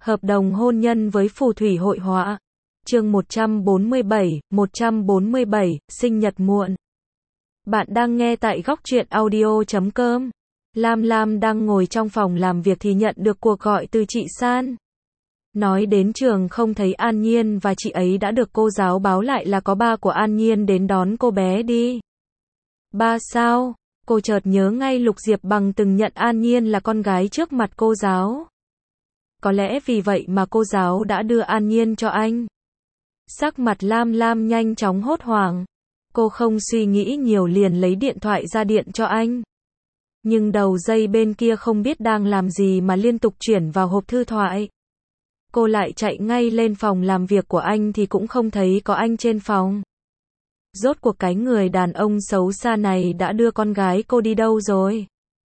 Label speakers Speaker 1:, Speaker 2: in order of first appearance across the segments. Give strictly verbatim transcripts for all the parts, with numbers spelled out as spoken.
Speaker 1: Hợp đồng hôn nhân với phù thủy hội họa. Chương một trăm bốn mươi bảy, một trăm bốn mươi bảy, sinh nhật muộn. Bạn đang nghe tại góc truyện audio chấm com. Lam Lam đang ngồi trong phòng làm việc thì nhận được cuộc gọi từ chị San. Nói đến trường không thấy An Nhiên và chị ấy đã được cô giáo báo lại là có ba của An Nhiên đến đón cô bé đi. Ba sao? Cô chợt nhớ ngay Lục Diệp Bằng từng nhận An Nhiên là con gái trước mặt cô giáo. Có lẽ vì vậy mà cô giáo đã đưa An Nhiên cho anh. Sắc mặt Lam Lam nhanh chóng hốt hoảng. Cô không suy nghĩ nhiều liền lấy điện thoại ra điện cho anh. Nhưng đầu dây bên kia không biết đang làm gì mà liên tục chuyển vào hộp thư thoại. Cô lại chạy ngay lên phòng làm việc của anh thì cũng không thấy có anh trên phòng. Rốt cuộc cái người đàn ông xấu xa này đã đưa con gái cô đi đâu rồi?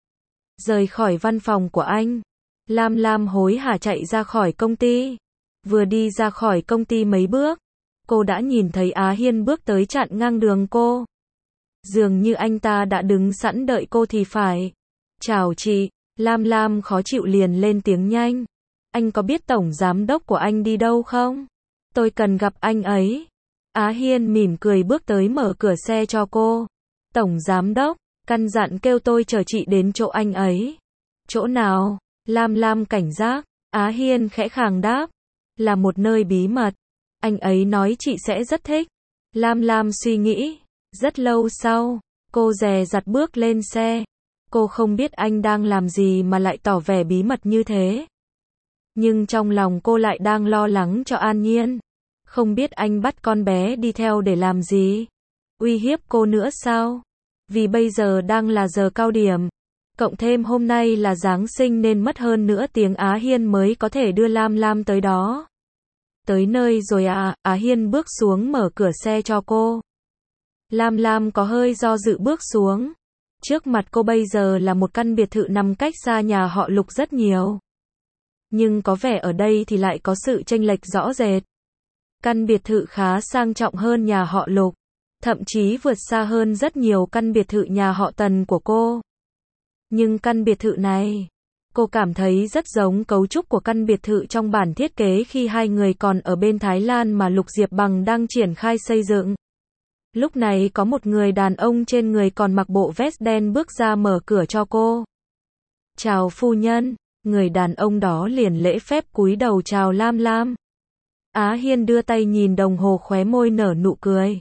Speaker 1: Rời khỏi văn phòng của anh, Lam Lam hối hả chạy ra khỏi công ty. Vừa đi ra khỏi công ty mấy bước, cô đã nhìn thấy Á Hiên bước tới chặn ngang đường cô. Dường như anh ta đã đứng sẵn đợi cô thì phải. Chào chị, Lam Lam khó chịu liền lên tiếng nhanh. Anh có biết tổng giám đốc của anh đi đâu không? Tôi cần gặp anh ấy. Á Hiên mỉm cười bước tới mở cửa xe cho cô. Tổng giám đốc, căn dặn kêu tôi chở chị đến chỗ anh ấy. Chỗ nào? Lam Lam cảnh giác. Á Hiên khẽ khàng đáp. Là một nơi bí mật. Anh ấy nói chị sẽ rất thích. Lam Lam suy nghĩ. Rất lâu sau, cô dè dặt bước lên xe. Cô không biết anh đang làm gì mà lại tỏ vẻ bí mật như thế. Nhưng trong lòng cô lại đang lo lắng cho An Nhiên. Không biết anh bắt con bé đi theo để làm gì? Uy hiếp cô nữa sao? Vì bây giờ đang là giờ cao điểm. Cộng thêm hôm nay là Giáng sinh nên mất hơn nửa tiếng Á Hiên mới có thể đưa Lam Lam tới đó. Tới nơi rồi à, Á Hiên bước xuống mở cửa xe cho cô. Lam Lam có hơi do dự bước xuống. Trước mặt cô bây giờ là một căn biệt thự nằm cách xa nhà họ Lục rất nhiều. Nhưng có vẻ ở đây thì lại có sự chênh lệch rõ rệt. Căn biệt thự khá sang trọng hơn nhà họ Lục. Thậm chí vượt xa hơn rất nhiều căn biệt thự nhà họ Tần của cô. Nhưng căn biệt thự này, cô cảm thấy rất giống cấu trúc của căn biệt thự trong bản thiết kế khi hai người còn ở bên Thái Lan mà Lục Diệp Bằng đang triển khai xây dựng. Lúc này có một người đàn ông trên người còn mặc bộ vest đen bước ra mở cửa cho cô. Chào phu nhân, người đàn ông đó liền lễ phép cúi đầu chào Lam Lam. Á Hiên đưa tay nhìn đồng hồ khóe môi nở nụ cười.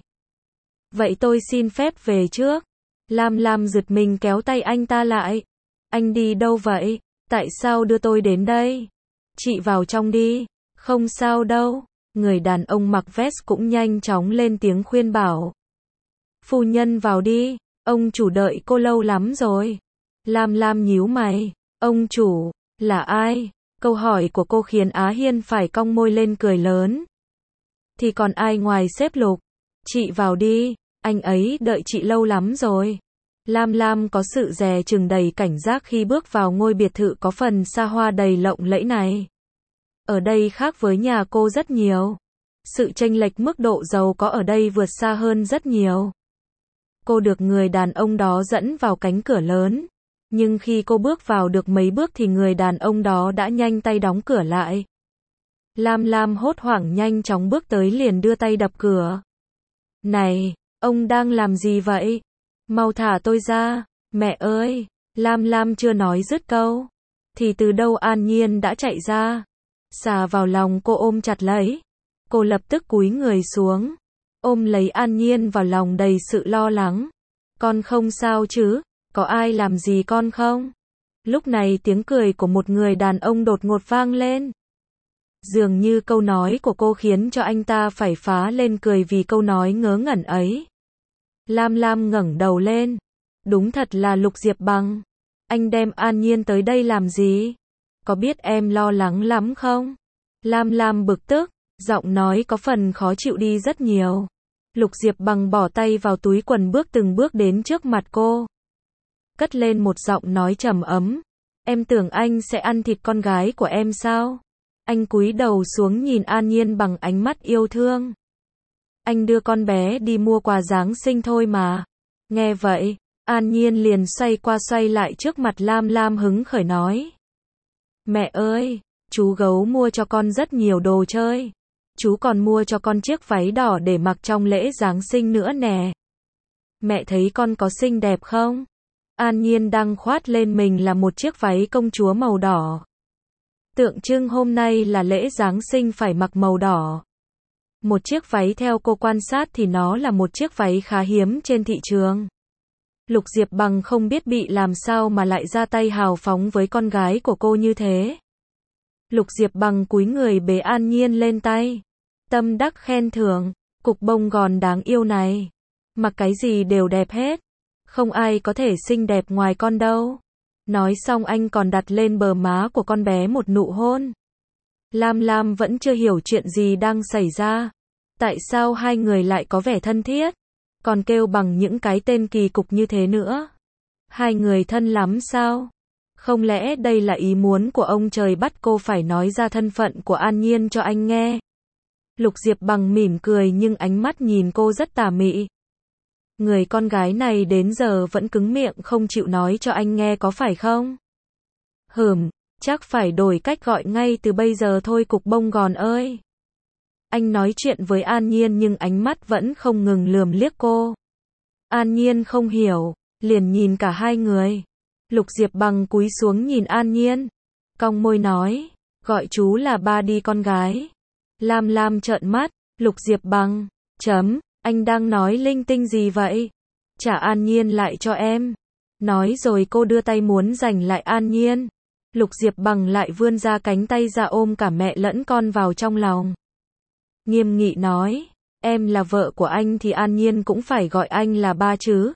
Speaker 1: Vậy tôi xin phép về trước. Lam Lam giật mình kéo tay anh ta lại. Anh đi đâu vậy? Tại sao đưa tôi đến đây? Chị vào trong đi. Không sao đâu. Người đàn ông mặc vest cũng nhanh chóng lên tiếng khuyên bảo. Phu nhân vào đi. Ông chủ đợi cô lâu lắm rồi. Lam Lam nhíu mày. Ông chủ, là ai? Câu hỏi của cô khiến Á Hiên phải cong môi lên cười lớn. Thì còn ai ngoài sếp Lục? Chị vào đi. Anh ấy đợi chị lâu lắm rồi. Lam Lam có sự dè chừng đầy cảnh giác khi bước vào ngôi biệt thự có phần xa hoa đầy lộng lẫy này. Ở đây khác với nhà cô rất nhiều. Sự chênh lệch mức độ giàu có ở đây vượt xa hơn rất nhiều. Cô được người đàn ông đó dẫn vào cánh cửa lớn. Nhưng khi cô bước vào được mấy bước thì người đàn ông đó đã nhanh tay đóng cửa lại. Lam Lam hốt hoảng nhanh chóng bước tới liền đưa tay đập cửa. Này, ông đang làm gì vậy? Mau thả tôi ra, mẹ ơi! Lam Lam chưa nói dứt câu. Thì từ đâu An Nhiên đã chạy ra. Xà vào lòng cô ôm chặt lấy. Cô lập tức cúi người xuống. Ôm lấy An Nhiên vào lòng đầy sự lo lắng. Con không sao chứ? Có ai làm gì con không? Lúc này tiếng cười của một người đàn ông đột ngột vang lên. Dường như câu nói của cô khiến cho anh ta phải phá lên cười vì câu nói ngớ ngẩn ấy. Lam Lam ngẩng đầu lên. Đúng thật là Lục Diệp Bằng. Anh đem An Nhiên tới đây làm gì? Có biết em lo lắng lắm không? Lam Lam bực tức, giọng nói có phần khó chịu đi rất nhiều. Lục Diệp Bằng bỏ tay vào túi quần bước từng bước đến trước mặt cô. Cất lên một giọng nói trầm ấm. Em tưởng anh sẽ ăn thịt con gái của em sao? Anh cúi đầu xuống nhìn An Nhiên bằng ánh mắt yêu thương. Anh đưa con bé đi mua quà Giáng sinh thôi mà. Nghe vậy, An Nhiên liền xoay qua xoay lại trước mặt Lam Lam hứng khởi nói. Mẹ ơi, Chú gấu mua cho con rất nhiều đồ chơi. Chú còn mua cho con chiếc váy đỏ để mặc trong lễ Giáng sinh nữa nè. Mẹ thấy con có xinh đẹp không? An Nhiên đang khoác lên mình là một chiếc váy công chúa màu đỏ. Tượng trưng hôm nay là lễ Giáng sinh phải mặc màu đỏ. Một chiếc váy theo cô quan sát thì nó là một chiếc váy khá hiếm trên thị trường. Lục Diệp Bằng không biết bị làm sao mà lại ra tay hào phóng với con gái của cô như thế. Lục Diệp Bằng cúi người bế An Nhiên lên tay. Tâm đắc khen thưởng, cục bông gòn đáng yêu này. Mặc cái gì đều đẹp hết. Không ai có thể xinh đẹp ngoài con đâu. Nói xong anh còn đặt lên bờ má của con bé một nụ hôn. Lam Lam vẫn chưa hiểu chuyện gì đang xảy ra. Tại sao hai người lại có vẻ thân thiết, còn kêu bằng những cái tên kỳ cục như thế nữa. Hai người thân lắm sao? Không lẽ đây là ý muốn của ông trời bắt cô phải nói ra thân phận của An Nhiên cho anh nghe? Lục Diệp Bằng mỉm cười nhưng ánh mắt nhìn cô rất tà mị. Người con gái này đến giờ vẫn cứng miệng không chịu nói cho anh nghe có phải không? Hừm, chắc phải đổi cách gọi ngay từ bây giờ thôi cục bông gòn ơi. Anh nói chuyện với An Nhiên nhưng ánh mắt vẫn không ngừng lườm liếc cô. An Nhiên không hiểu, liền nhìn cả hai người. Lục Diệp Bằng cúi xuống nhìn An Nhiên, cong môi nói, gọi chú là ba đi con gái. Lam Lam trợn mắt, Lục Diệp Bằng, chấm, anh đang nói linh tinh gì vậy? Trả An Nhiên lại cho em. Nói rồi cô đưa tay muốn giành lại An Nhiên. Lục Diệp Bằng lại vươn ra cánh tay ra ôm cả mẹ lẫn con vào trong lòng. Nghiêm nghị nói, em là vợ của anh thì An Nhiên cũng phải gọi anh là ba chứ.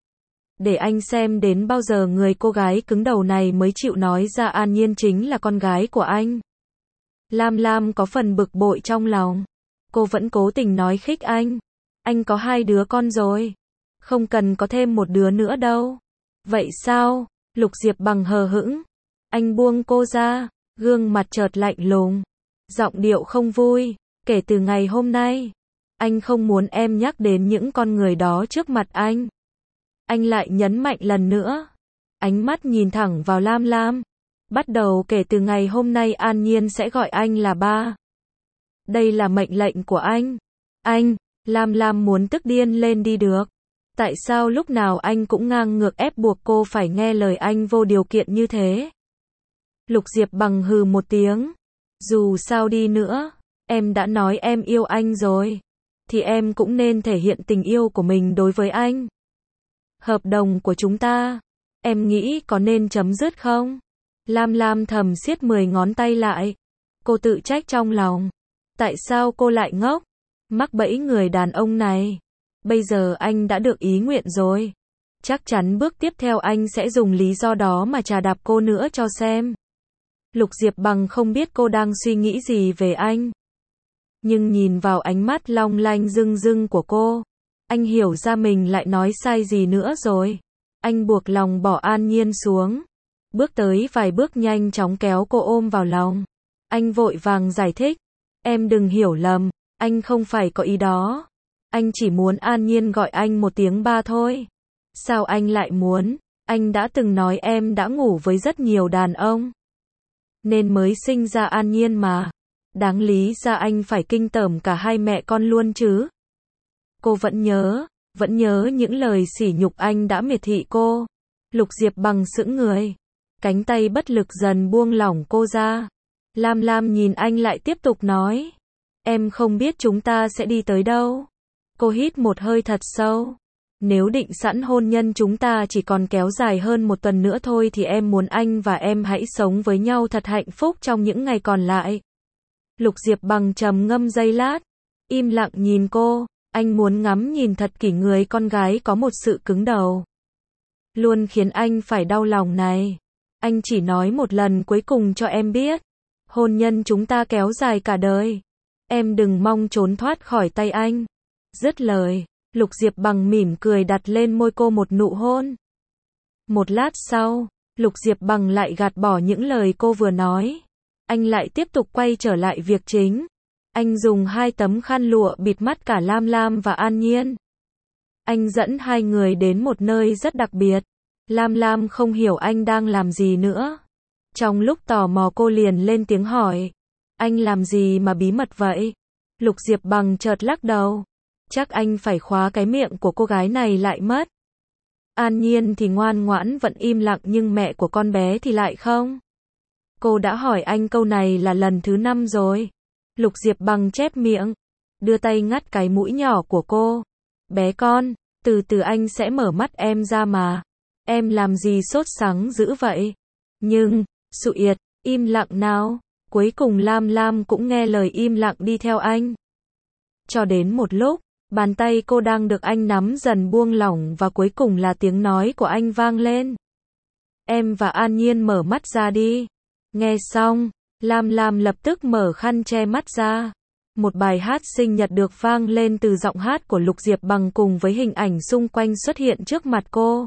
Speaker 1: Để anh xem đến bao giờ người cô gái cứng đầu này mới chịu nói ra An Nhiên chính là con gái của anh. Lam Lam có phần bực bội trong lòng. Cô vẫn cố tình nói khích anh. Anh có hai đứa con rồi. Không cần có thêm một đứa nữa đâu. Vậy sao? Lục Diệp Bằng hờ hững. Anh buông cô ra, gương mặt chợt lạnh lùng. Giọng điệu không vui. Kể từ ngày hôm nay, anh không muốn em nhắc đến những con người đó trước mặt anh. Anh lại nhấn mạnh lần nữa. Ánh mắt nhìn thẳng vào Lam Lam. Bắt đầu kể từ ngày hôm nay An Nhiên sẽ gọi anh là ba. Đây là mệnh lệnh của anh. Anh, Lam Lam muốn tức điên lên đi được. Tại sao lúc nào anh cũng ngang ngược ép buộc cô phải nghe lời anh vô điều kiện như thế? Lục Diệp Bằng hừ một tiếng. Dù sao đi nữa, em đã nói em yêu anh rồi. Thì em cũng nên thể hiện tình yêu của mình đối với anh. Hợp đồng của chúng ta, em nghĩ có nên chấm dứt không? Lam Lam thầm siết mười ngón tay lại. Cô tự trách trong lòng. Tại sao cô lại ngốc? Mắc bẫy người đàn ông này. Bây giờ anh đã được ý nguyện rồi. Chắc chắn bước tiếp theo anh sẽ dùng lý do đó mà chà đạp cô nữa cho xem. Lục Diệp Bằng không biết cô đang suy nghĩ gì về anh. Nhưng nhìn vào ánh mắt long lanh rưng rưng của cô, anh hiểu ra mình lại nói sai gì nữa rồi. Anh buộc lòng bỏ An Nhiên xuống. Bước tới vài bước nhanh chóng kéo cô ôm vào lòng. Anh vội vàng giải thích. Em đừng hiểu lầm, anh không phải có ý đó. Anh chỉ muốn An Nhiên gọi anh một tiếng ba thôi. Sao anh lại muốn? Anh đã từng nói em đã ngủ với rất nhiều đàn ông. Nên mới sinh ra An Nhiên mà. Đáng lý ra anh phải kinh tởm cả hai mẹ con luôn chứ. Cô vẫn nhớ, vẫn nhớ những lời sỉ nhục anh đã miệt thị cô. Lục Diệp Bằng sững người. Cánh tay bất lực dần buông lỏng cô ra. Lam Lam nhìn anh lại tiếp tục nói. Em không biết chúng ta sẽ đi tới đâu. Cô hít một hơi thật sâu. Nếu định sẵn hôn nhân chúng ta chỉ còn kéo dài hơn một tuần nữa thôi thì em muốn anh và em hãy sống với nhau thật hạnh phúc trong những ngày còn lại. Lục Diệp Bằng trầm ngâm giây lát. Im lặng nhìn cô. Anh muốn ngắm nhìn thật kỹ người con gái có một sự cứng đầu. Luôn khiến anh phải đau lòng này. Anh chỉ nói một lần cuối cùng cho em biết. Hôn nhân chúng ta kéo dài cả đời. Em đừng mong trốn thoát khỏi tay anh. Dứt lời, Lục Diệp Bằng mỉm cười đặt lên môi cô một nụ hôn. Một lát sau, Lục Diệp Bằng lại gạt bỏ những lời cô vừa nói. Anh lại tiếp tục quay trở lại việc chính. Anh dùng hai tấm khăn lụa bịt mắt cả Lam Lam và An Nhiên. Anh dẫn hai người đến một nơi rất đặc biệt. Lam Lam không hiểu anh đang làm gì nữa. Trong lúc tò mò cô liền lên tiếng hỏi. Anh làm gì mà bí mật vậy? Lục Diệp Bằng chợt lắc đầu. Chắc anh phải khóa cái miệng của cô gái này lại mất. An Nhiên thì ngoan ngoãn vẫn im lặng nhưng mẹ của con bé thì lại không. Cô đã hỏi anh câu này là lần thứ năm rồi. Lục Diệp Bằng chép miệng, đưa tay ngắt cái mũi nhỏ của cô. Bé con, từ từ anh sẽ mở mắt em ra mà. Em làm gì sốt sắng dữ vậy? Nhưng, Sụiệt, im lặng nào. Cuối cùng Lam Lam cũng nghe lời im lặng đi theo anh. Cho đến một lúc, bàn tay cô đang được anh nắm dần buông lỏng và cuối cùng là tiếng nói của anh vang lên. Em và An Nhiên mở mắt ra đi. Nghe xong, Lam Lam lập tức mở khăn che mắt ra. Một bài hát sinh nhật được vang lên từ giọng hát của Lục Diệp Bằng cùng với hình ảnh xung quanh xuất hiện trước mặt cô.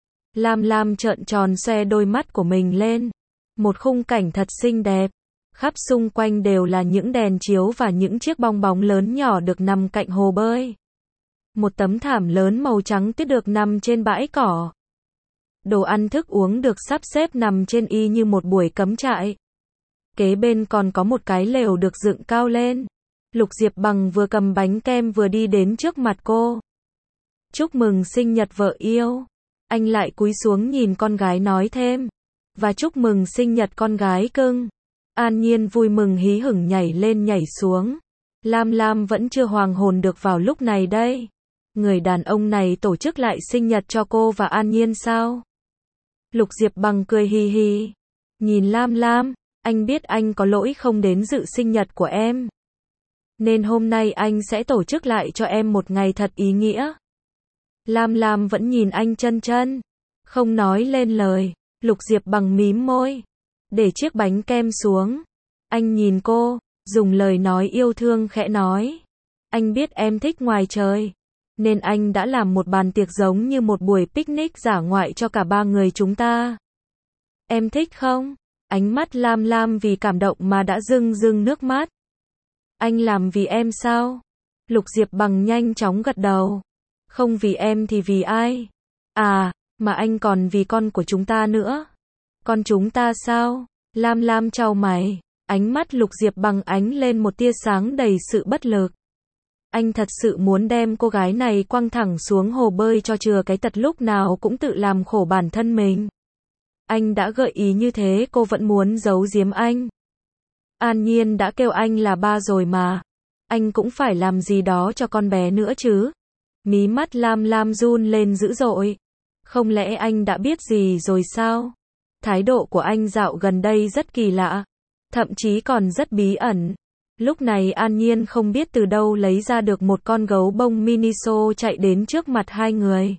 Speaker 1: Lam Lam trợn tròn xoe đôi mắt của mình lên. Một khung cảnh thật xinh đẹp. Khắp xung quanh đều là những đèn chiếu và những chiếc bong bóng lớn nhỏ được nằm cạnh hồ bơi. Một tấm thảm lớn màu trắng tuyết được nằm trên bãi cỏ. Đồ ăn thức uống được sắp xếp nằm trên y như một buổi cắm trại. Kế bên còn có một cái lều được dựng cao lên. Lục Diệp Bằng vừa cầm bánh kem vừa đi đến trước mặt cô. Chúc mừng sinh nhật vợ yêu. Anh lại cúi xuống nhìn con gái nói thêm. Và chúc mừng sinh nhật con gái cưng. An Nhiên vui mừng hí hửng nhảy lên nhảy xuống. Lam Lam vẫn chưa hoàn hồn được vào lúc này đây. Người đàn ông này tổ chức lại sinh nhật cho cô và An Nhiên sao? Lục Diệp Bằng cười hì hì. Nhìn Lam Lam, anh biết anh có lỗi không đến dự sinh nhật của em. Nên hôm nay anh sẽ tổ chức lại cho em một ngày thật ý nghĩa. Lam Lam vẫn nhìn anh chân chân. Không nói lên lời. Lục Diệp Bằng mím môi. Để chiếc bánh kem xuống. Anh nhìn cô, dùng lời nói yêu thương khẽ nói. Anh biết em thích ngoài trời. Nên anh đã làm một bàn tiệc giống như một buổi picnic dã ngoại cho cả ba người chúng ta. Em thích không? Ánh mắt Lam Lam vì cảm động mà đã rưng rưng nước mắt. Anh làm vì em sao? Lục Diệp Bằng nhanh chóng gật đầu. Không vì em thì vì ai? À, mà anh còn vì con của chúng ta nữa. Con chúng ta sao? Lam Lam chau mày. Ánh mắt Lục Diệp Bằng ánh lên một tia sáng đầy sự bất lực. Anh thật sự muốn đem cô gái này quăng thẳng xuống hồ bơi cho chừa cái tật lúc nào cũng tự làm khổ bản thân mình. Anh đã gợi ý như thế cô vẫn muốn giấu giếm anh. An Nhiên đã kêu anh là ba rồi mà. Anh cũng phải làm gì đó cho con bé nữa chứ. Mí mắt Lam Lam run lên dữ dội. Không lẽ anh đã biết gì rồi sao? Thái độ của anh dạo gần đây rất kỳ lạ. Thậm chí còn rất bí ẩn. Lúc này An Nhiên không biết từ đâu lấy ra được một con gấu bông Miniso chạy đến trước mặt hai người.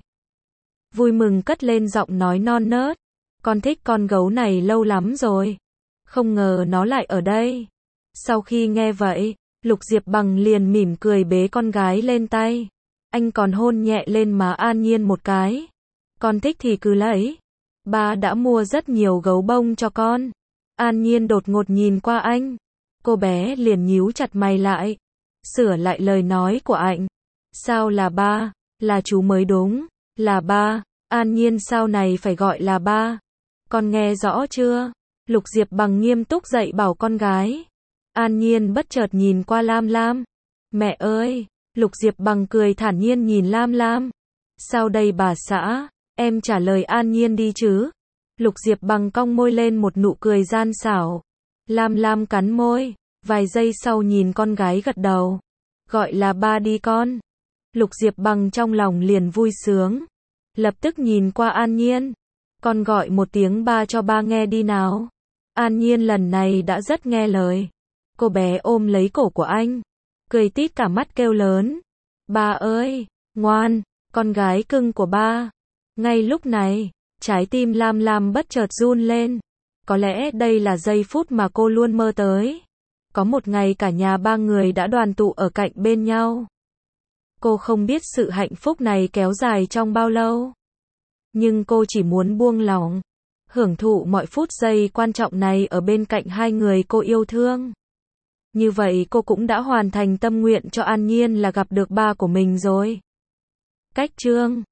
Speaker 1: Vui mừng cất lên giọng nói non nớt. Con thích con gấu này lâu lắm rồi. Không ngờ nó lại ở đây. Sau khi nghe vậy, Lục Diệp Bằng liền mỉm cười bế con gái lên tay. Anh còn hôn nhẹ lên má An Nhiên một cái. Con thích thì cứ lấy. Ba đã mua rất nhiều gấu bông cho con. An Nhiên đột ngột nhìn qua anh. Cô bé liền nhíu chặt mày lại. Sửa lại lời nói của anh. Sao là ba? Là chú mới đúng. Là ba. An Nhiên sau này phải gọi là ba. Con nghe rõ chưa? Lục Diệp Bằng nghiêm túc dạy bảo con gái. An Nhiên bất chợt nhìn qua Lam Lam. Mẹ ơi! Lục Diệp Bằng cười thản nhiên nhìn Lam Lam. Sao đây bà xã? Em trả lời An Nhiên đi chứ. Lục Diệp Bằng cong môi lên một nụ cười gian xảo. Lam Lam cắn môi. Vài giây sau nhìn con gái gật đầu. Gọi là ba đi con. Lục Diệp Bằng trong lòng liền vui sướng. Lập tức nhìn qua An Nhiên. Con gọi một tiếng ba cho ba nghe đi nào. An Nhiên lần này đã rất nghe lời. Cô bé ôm lấy cổ của anh. Cười tít cả mắt kêu lớn. Ba ơi! Ngoan! Con gái cưng của ba! Ngay lúc này, trái tim Lam Lam bất chợt run lên. Có lẽ đây là giây phút mà cô luôn mơ tới. Có một ngày cả nhà ba người đã đoàn tụ ở cạnh bên nhau. Cô không biết sự hạnh phúc này kéo dài trong bao lâu. Nhưng cô chỉ muốn buông lỏng. Hưởng thụ mọi phút giây quan trọng này ở bên cạnh hai người cô yêu thương. Như vậy cô cũng đã hoàn thành tâm nguyện cho An Nhiên là gặp được ba của mình rồi. Cách chương